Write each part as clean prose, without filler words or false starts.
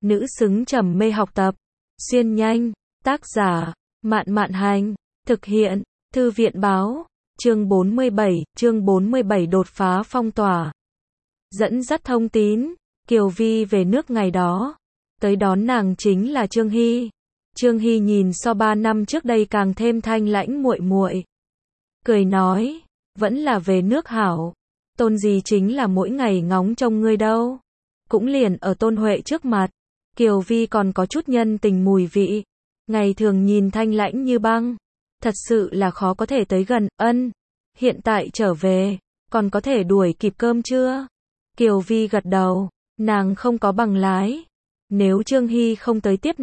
nữ xứng trầm mê học tập. Xuyên nhanh, tác giả, Mạn Mạn Hành, thực hiện, Thư viện Báo, chương 47 đột phá phong tỏa. Dẫn dắt thông tín, Kiều Vi về nước ngày đó. Tới đón nàng chính là Trương Hy. Trương Hy nhìn so 3 năm trước đây càng thêm thanh lãnh muội muội. Cười nói, vẫn là về nước hảo. Tôn gì chính là mỗi ngày ngóng trông ngươi đâu. Cũng liền ở Tôn Huệ trước mặt. Kiều Vi còn có chút nhân tình mùi vị. Ngày thường nhìn thanh lãnh như băng. Thật sự là khó có thể tới gần, ân. Hiện tại trở về, còn có thể đuổi kịp cơm chưa? Kiều Vi gật đầu, nàng không có bằng lái. Nếu Trương Hy không tới tiếp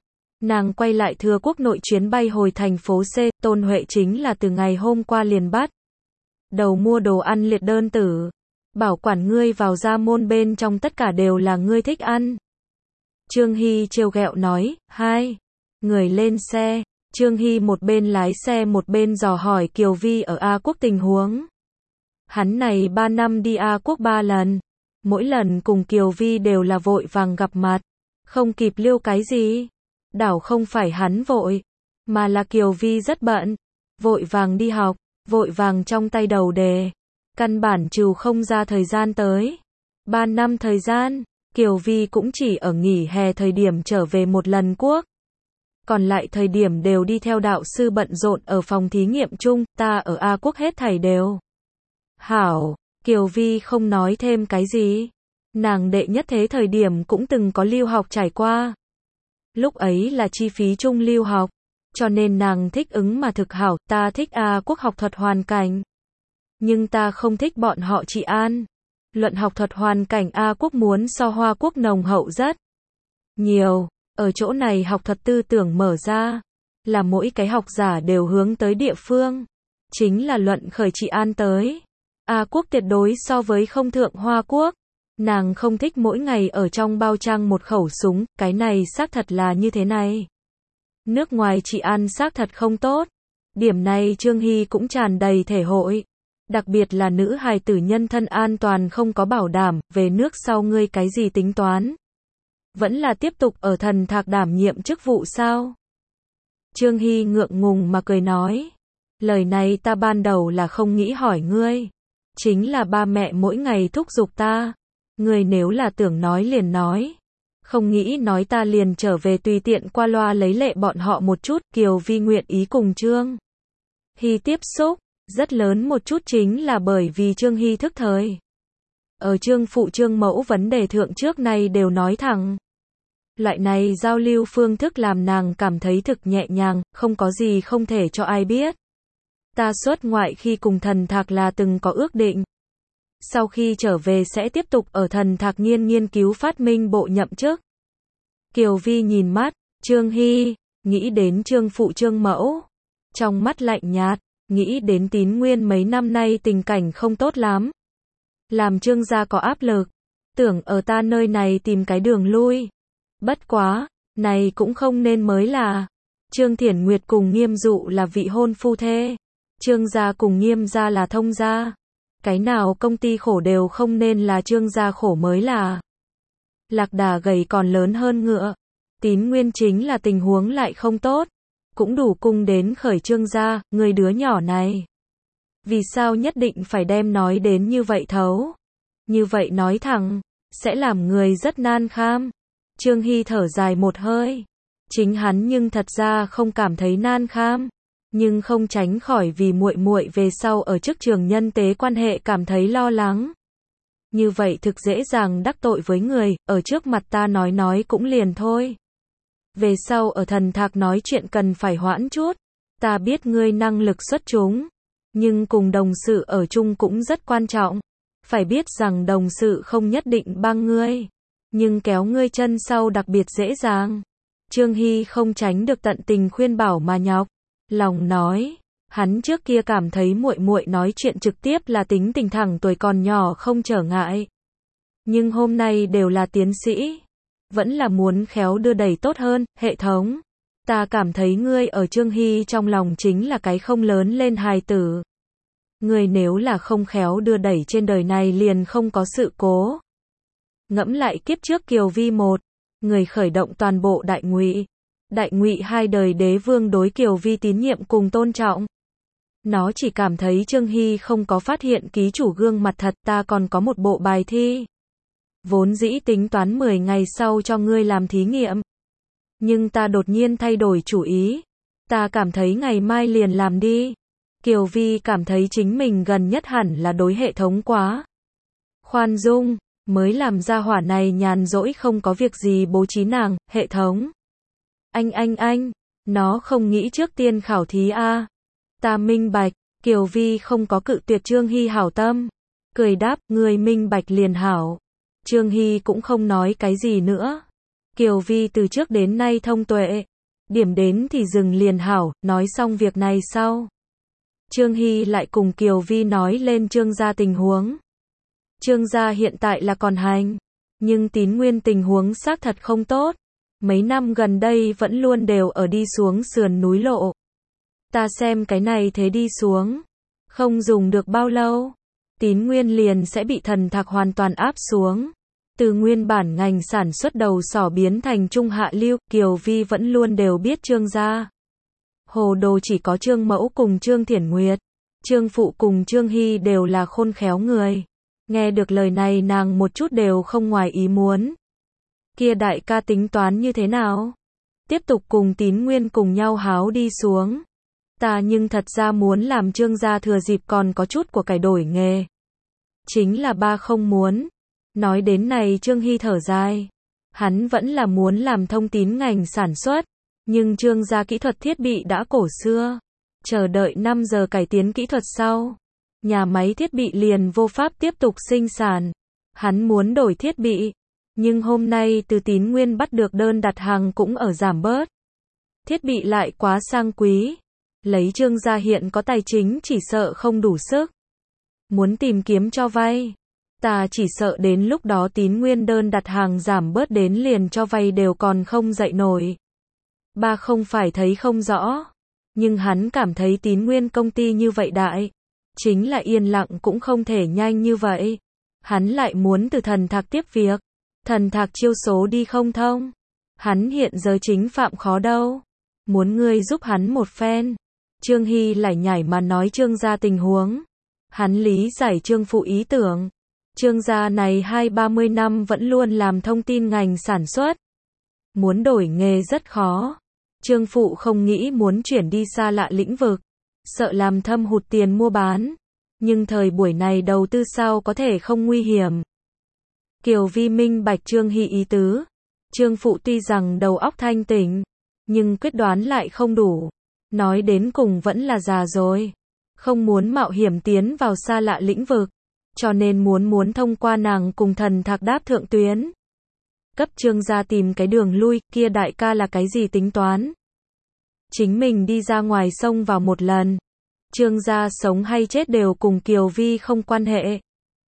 nàng quay lại Thừa Quốc nội chuyến bay hồi thành phố C, Tôn Huệ chính là từ ngày hôm qua liền bắt đầu mua đồ ăn liệt đơn tử. Bảo quản ngươi vào gia môn bên trong tất cả đều là ngươi thích ăn. Trương Hy trêu ghẹo nói, hai người lên xe. Trương Hy một bên lái xe một bên dò hỏi Kiều Vi ở A Quốc tình huống. Hắn này 3 năm đi A Quốc 3 lần. Mỗi lần cùng Kiều Vi đều là vội vàng gặp mặt. Không kịp liêu cái gì. Đảo không phải hắn vội. Mà là Kiều Vi rất bận. Vội vàng đi học. Vội vàng trong tay đầu đề. Căn bản trừ không ra thời gian tới. 3 năm thời gian. Kiều Vi cũng chỉ ở nghỉ hè thời điểm trở về một lần quốc. Còn lại thời điểm đều đi theo đạo sư bận rộn ở phòng thí nghiệm chung, ta ở A Quốc hết thảy đều. Hảo, Kiều Vi không nói thêm cái gì. Nàng đệ nhất thế thời điểm cũng từng có lưu học trải qua. Lúc ấy là chi phí chung lưu học, cho nên nàng thích ứng mà thực hảo, ta thích A Quốc học thuật hoàn cảnh. Nhưng ta không thích bọn họ trị an. Luận học thuật hoàn cảnh A Quốc muốn so Hoa Quốc nồng hậu rất nhiều. Ở chỗ này học thuật tư tưởng mở ra, là mỗi cái học giả đều hướng tới địa phương. Chính là luận khởi trị an tới. A Quốc tuyệt đối so với không thượng Hoa Quốc. Nàng không thích mỗi ngày ở trong bao trang một khẩu súng, cái này xác thật là như thế này. Nước ngoài trị an xác thật không tốt. Điểm này Trương Hy cũng tràn đầy thể hội. Đặc biệt là nữ hài tử nhân thân an toàn không có bảo đảm, về nước sau ngươi cái gì tính toán? Vẫn là tiếp tục ở Thần Thạc đảm nhiệm chức vụ sao? Trương Hy ngượng ngùng mà cười nói. Lời này ta ban đầu là không nghĩ hỏi ngươi. Chính là ba mẹ mỗi ngày thúc giục ta. Ngươi nếu là tưởng nói liền nói. Không nghĩ nói ta liền trở về tùy tiện qua loa lấy lệ bọn họ một chút. Kiều Vi nguyện ý cùng Trương Hy tiếp xúc. Rất lớn một chút chính là bởi vì Trương Hy thức thời. Ở Trương phụ Trương mẫu vấn đề thượng trước nay đều nói thẳng. Loại này giao lưu phương thức làm nàng cảm thấy thực nhẹ nhàng, không có gì không thể cho ai biết. Ta xuất ngoại khi cùng Thần Thạc là từng có ước định. Sau khi trở về sẽ tiếp tục ở Thần Thạc nghiên cứu phát minh bộ nhậm chức. Kiều Vi nhìn mắt, Trương Hy, nghĩ đến Trương phụ Trương mẫu. Trong mắt lạnh nhạt, nghĩ đến Tín Nguyên mấy năm nay tình cảnh không tốt lắm. Làm Trương gia có áp lực. Tưởng ở ta nơi này tìm cái đường lui. Bất quá, này cũng không nên mới là. Trương Thiển Nguyệt cùng Nghiêm Dụ là vị hôn phu thê. Trương gia cùng Nghiêm gia là thông gia. Cái nào công ty khổ đều không nên là Trương gia khổ mới là. Lạc đà gầy còn lớn hơn ngựa. Tín Nguyên chính là tình huống lại không tốt. Cũng đủ cung đến khởi Trương gia, người đứa nhỏ này. Vì sao nhất định phải đem nói đến như vậy thấu? Như vậy nói thẳng, sẽ làm người rất nan kham. Trương Hy thở dài một hơi. Chính hắn nhưng thật ra không cảm thấy nan kham. Nhưng không tránh khỏi vì muội muội về sau ở chức trường nhân tế quan hệ cảm thấy lo lắng. Như vậy thực dễ dàng đắc tội với người, ở trước mặt ta nói cũng liền thôi. Về sau ở Thần Thạc nói chuyện cần phải hoãn chút. Ta biết ngươi năng lực xuất chúng. Nhưng cùng đồng sự ở chung cũng rất quan trọng. Phải biết rằng đồng sự không nhất định băng ngươi. Nhưng kéo ngươi chân sau đặc biệt dễ dàng. Trương Hy không tránh được tận tình khuyên bảo mà nhọc. Lòng nói. Hắn trước kia cảm thấy muội muội nói chuyện trực tiếp là tính tình thẳng tuổi còn nhỏ không trở ngại. Nhưng hôm nay đều là tiến sĩ. Vẫn là muốn khéo đưa đẩy tốt hơn, hệ thống. Ta cảm thấy ngươi ở Trương Hy trong lòng chính là cái không lớn lên hài tử. Ngươi nếu là không khéo đưa đẩy trên đời này liền không có sự cố. Ngẫm lại kiếp trước Kiều Vi người khởi động toàn bộ Đại Ngụy. Đại Ngụy hai đời đế vương đối Kiều Vi tín nhiệm cùng tôn trọng. Nó chỉ cảm thấy Trương Hy không có phát hiện ký chủ gương mặt thật, ta còn có một bộ bài thi. Vốn dĩ tính toán 10 ngày sau cho ngươi làm thí nghiệm. Nhưng ta đột nhiên thay đổi chủ ý. Ta cảm thấy ngày mai liền làm đi. Kiều Vi cảm thấy chính mình gần nhất hẳn là đối hệ thống quá khoan dung, mới làm ra hỏa này nhàn rỗi không có việc gì bố trí nàng, hệ thống. Anh, nó không nghĩ trước tiên khảo thí a. Ta minh bạch, Kiều Vi không có cự tuyệt Trương Hy hảo tâm. Cười đáp, người minh bạch liền hảo. Trương Hy cũng không nói cái gì nữa. Kiều Vi từ trước đến nay thông tuệ. Điểm đến thì dừng liền hảo, nói xong việc này sau. Trương Hy lại cùng Kiều Vi nói lên Trương gia tình huống. Trương gia hiện tại là còn hành, nhưng Tín Nguyên tình huống xác thật không tốt. Mấy năm gần đây vẫn luôn đều ở đi xuống sườn núi lộ. Ta xem cái này thế đi xuống, không dùng được bao lâu, Tín Nguyên liền sẽ bị thần thạc hoàn toàn áp xuống. Từ nguyên bản ngành sản xuất đầu sỏ biến thành trung hạ lưu, Kiều Vi vẫn luôn đều biết Trương gia. Hồ đồ chỉ có Trương Mẫu cùng Trương Thiển Nguyệt. Trương Phụ cùng Trương Hy đều là khôn khéo người. Nghe được lời này nàng một chút đều không ngoài ý muốn. Kia đại ca tính toán như thế nào? Tiếp tục cùng Tín Nguyên cùng nhau háo đi xuống. Ta nhưng thật ra muốn làm Trương gia thừa dịp còn có chút của cải đổi nghề. Chính là ba không muốn. Nói đến này Trương Hy thở dài. Hắn vẫn là muốn làm thông tín ngành sản xuất. Nhưng Trương gia kỹ thuật thiết bị đã cổ xưa. Chờ đợi 5 giờ cải tiến kỹ thuật sau. Nhà máy thiết bị liền vô pháp tiếp tục sinh sản. Hắn muốn đổi thiết bị. Nhưng hôm nay từ Tín Nguyên bắt được đơn đặt hàng cũng ở giảm bớt. Thiết bị lại quá sang quý. Lấy Trương gia hiện có tài chính chỉ sợ không đủ sức. Muốn tìm kiếm cho vay. Ta chỉ sợ đến lúc đó Tín Nguyên đơn đặt hàng giảm bớt đến liền cho vay đều còn không dậy nổi. Ba không phải thấy không rõ. Nhưng hắn cảm thấy Tín Nguyên công ty như vậy đại. Chính là yên lặng cũng không thể nhanh như vậy. Hắn lại muốn từ thần thạc tiếp việc. Thần thạc chiêu số đi không thông. Hắn hiện giờ chính phạm khó đâu. Muốn ngươi giúp hắn một phen. Trương Hy lải nhải mà nói Trương gia tình huống. Hắn lý giải Trương Phụ ý tưởng. Trương gia này 20-30 năm vẫn luôn làm thông tin ngành sản xuất. Muốn đổi nghề rất khó. Trương Phụ không nghĩ muốn chuyển đi xa lạ lĩnh vực. Sợ làm thâm hụt tiền mua bán. Nhưng thời buổi này đầu tư sao có thể không nguy hiểm. Kiều Vi minh bạch Trương Hy ý tứ. Trương Phụ tuy rằng đầu óc thanh tỉnh. Nhưng quyết đoán lại không đủ. Nói đến cùng vẫn là già rồi. Không muốn mạo hiểm tiến vào xa lạ lĩnh vực. Cho nên muốn thông qua nàng cùng thần thạc đáp thượng tuyến. Cấp Trương gia tìm cái đường lui, kia đại ca là cái gì tính toán. Chính mình đi ra ngoài sông vào một lần. Trương gia sống hay chết đều cùng Kiều Vi không quan hệ.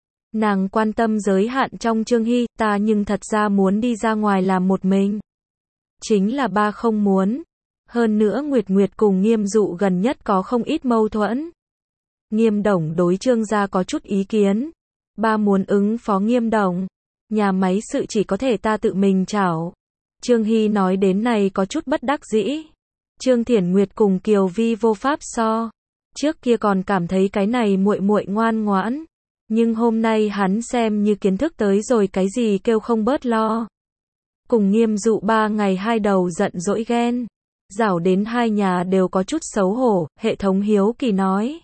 Nàng quan tâm giới hạn trong Trương Hy, ta nhưng thật ra muốn đi ra ngoài làm một mình. Chính là ba không muốn. Hơn nữa Nguyệt cùng Nghiêm Dụ gần nhất có không ít mâu thuẫn. Nghiêm Đồng đối Trương gia có chút ý kiến. Ba muốn ứng phó Nghiêm Đồng. Nhà máy sự chỉ có thể ta tự mình chảo. Trương Hy nói đến này có chút bất đắc dĩ. Trương Thiển Nguyệt cùng Kiều Vi vô pháp so. Trước kia còn cảm thấy cái này muội muội ngoan ngoãn. Nhưng hôm nay hắn xem như kiến thức tới rồi cái gì kêu không bớt lo. Cùng Nghiêm Dụ 3 ngày 2 đầu giận dỗi ghen. Rảo đến hai nhà đều có chút xấu hổ, hệ thống hiếu kỳ nói.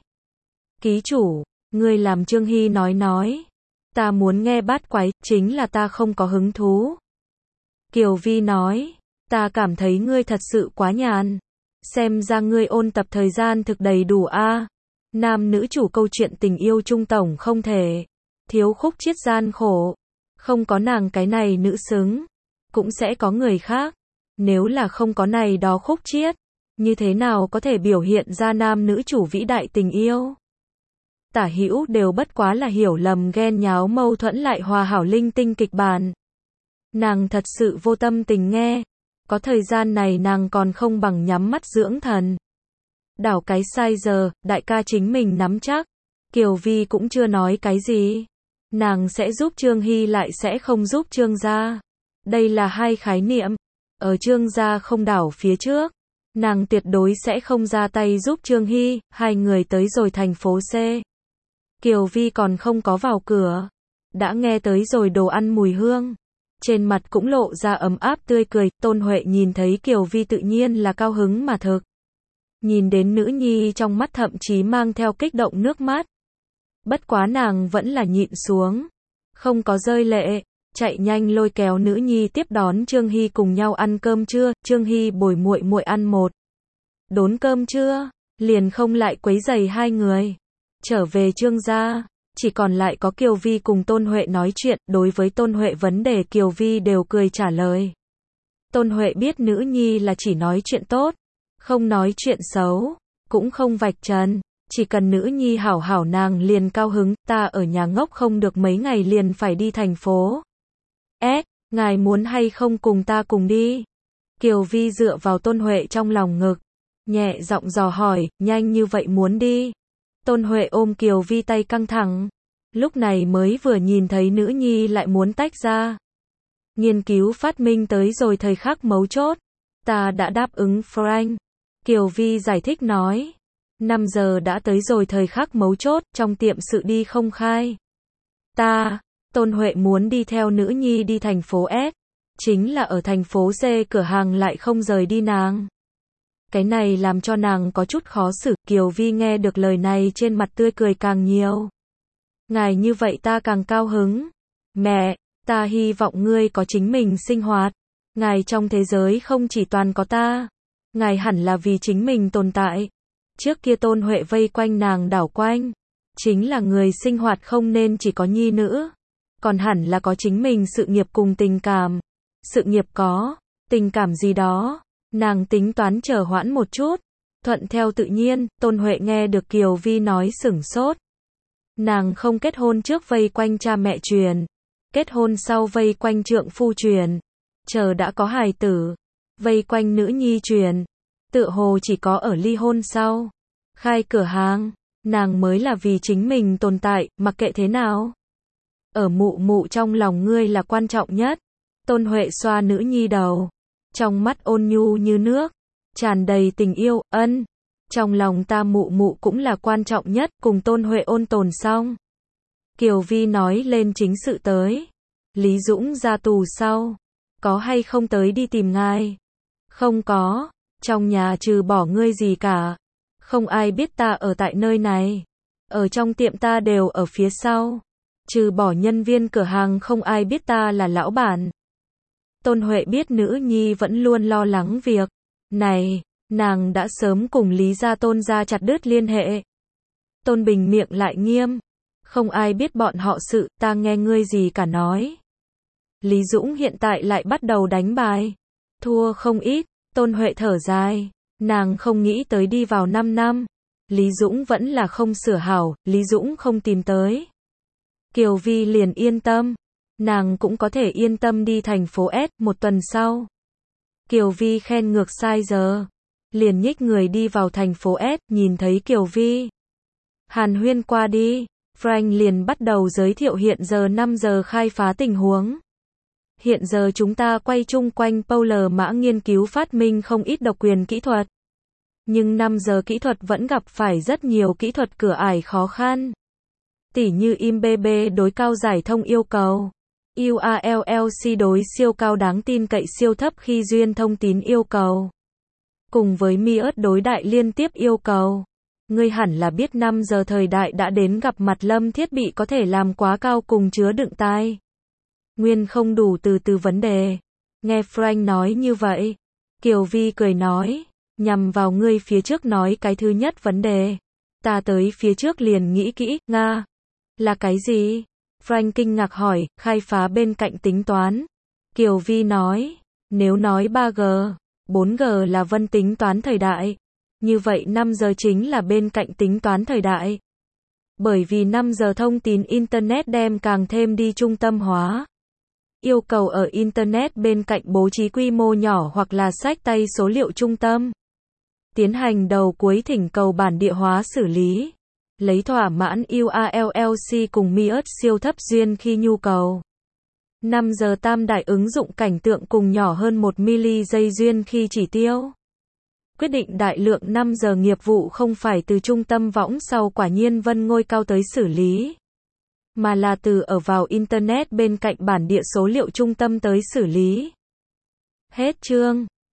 Ký chủ, ngươi làm Trương Hy nói. Ta muốn nghe bát quái, chính là ta không có hứng thú. Kiều Vi nói, ta cảm thấy ngươi thật sự quá nhàn. Xem ra ngươi ôn tập thời gian thực đầy đủ a. Nam nữ chủ câu chuyện tình yêu trung tổng không thể. Thiếu khúc chiết gian khổ. Không có nàng cái này nữ xứng. Cũng sẽ có người khác. Nếu là không có này đó khúc chiết. Như thế nào có thể biểu hiện ra nam nữ chủ vĩ đại tình yêu. Tả hữu đều bất quá là hiểu lầm ghen nháo mâu thuẫn lại hòa hảo linh tinh kịch bản. Nàng thật sự vô tâm tình nghe. Có thời gian này nàng còn không bằng nhắm mắt dưỡng thần. Đảo cái sai giờ, đại ca chính mình nắm chắc. Kiều Vi cũng chưa nói cái gì. Nàng sẽ giúp Trương Hy lại sẽ không giúp Trương gia. Đây là hai khái niệm. Ở Trương gia không đảo phía trước, nàng tuyệt đối sẽ không ra tay giúp Trương Hy. Hai người tới rồi thành phố C. Kiều Vi còn không có vào cửa, đã nghe tới rồi đồ ăn mùi hương. Trên mặt cũng lộ ra ấm áp tươi cười. Tôn Huệ nhìn thấy Kiều Vi tự nhiên là cao hứng mà thực. Nhìn đến nữ nhi trong mắt thậm chí mang theo kích động nước mắt. Bất quá nàng vẫn là nhịn xuống, không có rơi lệ, chạy nhanh lôi kéo nữ nhi tiếp đón Trương Hy cùng nhau ăn cơm trưa. Trương Hy bồi muội muội ăn một đốn cơm trưa, liền không lại quấy rầy hai người. Trở về Trương gia, chỉ còn lại có Kiều Vi cùng Tôn Huệ nói chuyện. Đối với Tôn Huệ vấn đề Kiều Vi đều cười trả lời. Tôn Huệ biết nữ nhi là chỉ nói chuyện tốt, không nói chuyện xấu, cũng không vạch trần. Chỉ cần nữ nhi hảo hảo nàng liền cao hứng. Ta ở nhà ngốc không được mấy ngày liền phải đi thành phố S, ngài muốn hay không cùng ta cùng đi? Kiều Vi dựa vào Tôn Huệ trong lòng ngực, nhẹ giọng dò hỏi. Nhanh như vậy muốn đi? Tôn Huệ ôm Kiều Vi tay căng thẳng, lúc này mới vừa nhìn thấy nữ nhi lại muốn tách ra. Nghiên cứu phát minh tới rồi thời khắc mấu chốt, ta đã đáp ứng Frank. Kiều Vi giải thích nói, 5 giờ đã tới rồi thời khắc mấu chốt, trong tiệm sự đi không khai. Tôn Huệ muốn đi theo nữ nhi đi thành phố S, chính là ở thành phố C cửa hàng lại không rời đi nàng. Cái này làm cho nàng có chút khó xử. Kiều Vi nghe được lời này trên mặt tươi cười càng nhiều. Ngài như vậy ta càng cao hứng. Mẹ, ta hy vọng ngươi có chính mình sinh hoạt. Ngài trong thế giới không chỉ toàn có ta. Ngài hẳn là vì chính mình tồn tại. Trước kia Tôn Huệ vây quanh nàng đảo quanh. Chính là người sinh hoạt không nên chỉ có nhi nữ. Còn hẳn là có chính mình sự nghiệp cùng tình cảm. Sự nghiệp có, tình cảm gì đó. Nàng tính toán chờ hoãn một chút. Thuận theo tự nhiên. Tôn Huệ nghe được Kiều Vi nói sửng sốt. Nàng không kết hôn trước vây quanh cha mẹ truyền, kết hôn sau vây quanh trượng phu truyền, chờ đã có hài tử, vây quanh nữ nhi truyền, tựa hồ chỉ có ở ly hôn sau, khai cửa hàng, nàng mới là vì chính mình tồn tại. Mặc kệ thế nào, ở mụ mụ trong lòng ngươi là quan trọng nhất. Tôn Huệ xoa nữ nhi đầu, trong mắt ôn nhu như nước, tràn đầy tình yêu. Ân, trong lòng ta mụ mụ cũng là quan trọng nhất. Cùng Tôn Huệ ôn tồn xong, Kiều Vi nói lên chính sự tới. Lý Dũng ra tù sau, có hay không tới đi tìm ngài? Không có, trong nhà trừ bỏ ngươi gì cả, không ai biết ta ở tại nơi này. Ở trong tiệm ta đều ở phía sau, trừ bỏ nhân viên cửa hàng không ai biết ta là lão bản. Tôn Huệ biết nữ nhi vẫn luôn lo lắng việc này, nàng đã sớm cùng Lý gia Tôn gia chặt đứt liên hệ. Tôn Bình miệng lại nghiêm, không ai biết bọn họ sự, ta nghe ngươi gì cả nói. Lý Dũng hiện tại lại bắt đầu đánh bài, thua không ít. Tôn Huệ thở dài, nàng không nghĩ tới đi vào 5 năm, Lý Dũng vẫn là không sửa hảo. Lý Dũng không tìm tới, Kiều Vi liền yên tâm, nàng cũng có thể yên tâm đi thành phố S. Một tuần sau, Kiều Vi khen ngược sai giờ, liền nhích người đi vào thành phố S. Nhìn thấy Kiều Vi, hàn huyên qua đi, Frank liền bắt đầu giới thiệu hiện giờ 5 giờ khai phá tình huống. Hiện giờ chúng ta quay chung quanh Polar mã nghiên cứu phát minh không ít độc quyền kỹ thuật. Nhưng 5 giờ kỹ thuật vẫn gặp phải rất nhiều kỹ thuật cửa ải khó khăn. Tỉ như IMBB đối cao giải thông yêu cầu, UALLC đối siêu cao đáng tin cậy siêu thấp khi duyên thông tín yêu cầu, cùng với MIUT đối đại liên tiếp yêu cầu. Ngươi hẳn là biết 5 giờ thời đại đã đến, gặp mặt lâm thiết bị có thể làm quá cao cùng chứa đựng tai nguyên không đủ từ vấn đề. Nghe Frank nói như vậy, Kiều Vi cười nói, nhằm vào ngươi phía trước nói cái thứ nhất vấn đề. Ta tới phía trước liền nghĩ kỹ. Nga, là cái gì? Frank kinh ngạc hỏi. Khai phá bên cạnh tính toán. Kiều Vi nói, nếu nói 3G, 4G là vân tính toán thời đại, như vậy 5 giờ chính là bên cạnh tính toán thời đại. Bởi vì 5 giờ thông tin Internet đem càng thêm đi trung tâm hóa. Yêu cầu ở Internet bên cạnh bố trí quy mô nhỏ hoặc là sách tay số liệu trung tâm. Tiến hành đầu cuối thỉnh cầu bản địa hóa xử lý. Lấy thỏa mãn UALLC cùng MIUT siêu thấp duyên khi nhu cầu. 5 giờ tam đại ứng dụng cảnh tượng cùng nhỏ hơn 1 mili giây duyên khi chỉ tiêu. Quyết định đại lượng 5 giờ nghiệp vụ không phải từ trung tâm võng sau quả nhiên vân ngôi cao tới xử lý, mà là từ ở vào Internet bên cạnh bản địa số liệu trung tâm tới xử lý. Hết chương.